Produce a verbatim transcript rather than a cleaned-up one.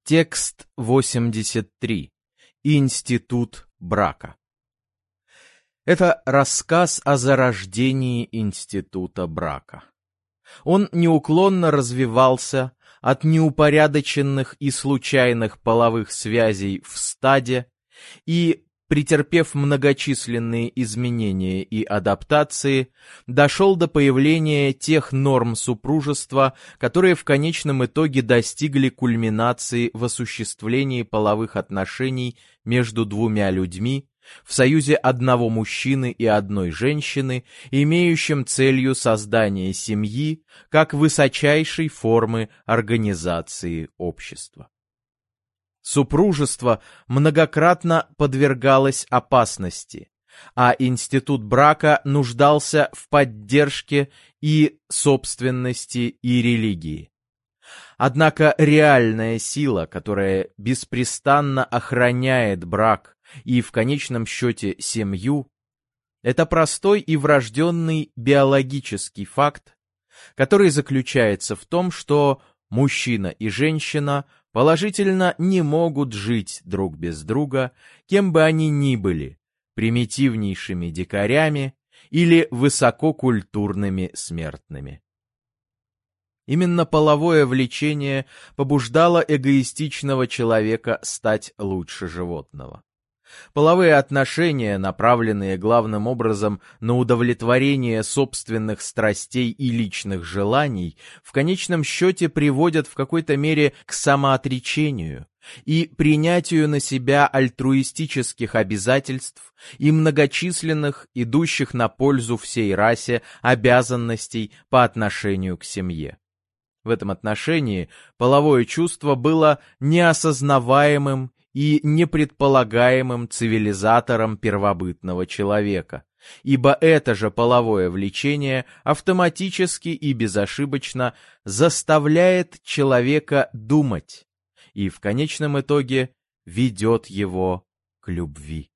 Текст восемьдесят три. Институт брака. Это рассказ о зарождении института брака. Он неуклонно развивался от неупорядоченных и случайных половых связей в стаде и, претерпев многочисленные изменения и адаптации, дошел до появления тех норм супружества, которые в конечном итоге достигли кульминации в осуществлении половых отношений между двумя людьми в союзе одного мужчины и одной женщины, имеющим целью создание семьи как высочайшей формы организации общества. Супружество многократно подвергалось опасности, а институт брака нуждался в поддержке и собственности, и религии. Однако реальная сила, которая беспрестанно охраняет брак и в конечном счете семью, это простой и врожденный биологический факт, который заключается в том, что мужчина и женщина положительно не могут жить друг без друга, кем бы они ни были, примитивнейшими дикарями или высококультурными смертными. Именно половое влечение побуждало эгоистичного человека стать лучше животного. Половые отношения, направленные главным образом на удовлетворение собственных страстей и личных желаний, в конечном счете приводят в какой-то мере к самоотречению и принятию на себя альтруистических обязательств и многочисленных, идущих на пользу всей расе, обязанностей по отношению к семье. В этом отношении половое чувство было неосознаваемым и непредполагаемым цивилизатором первобытного человека, ибо это же половое влечение автоматически и безошибочно заставляет человека думать и в конечном итоге ведет его к любви.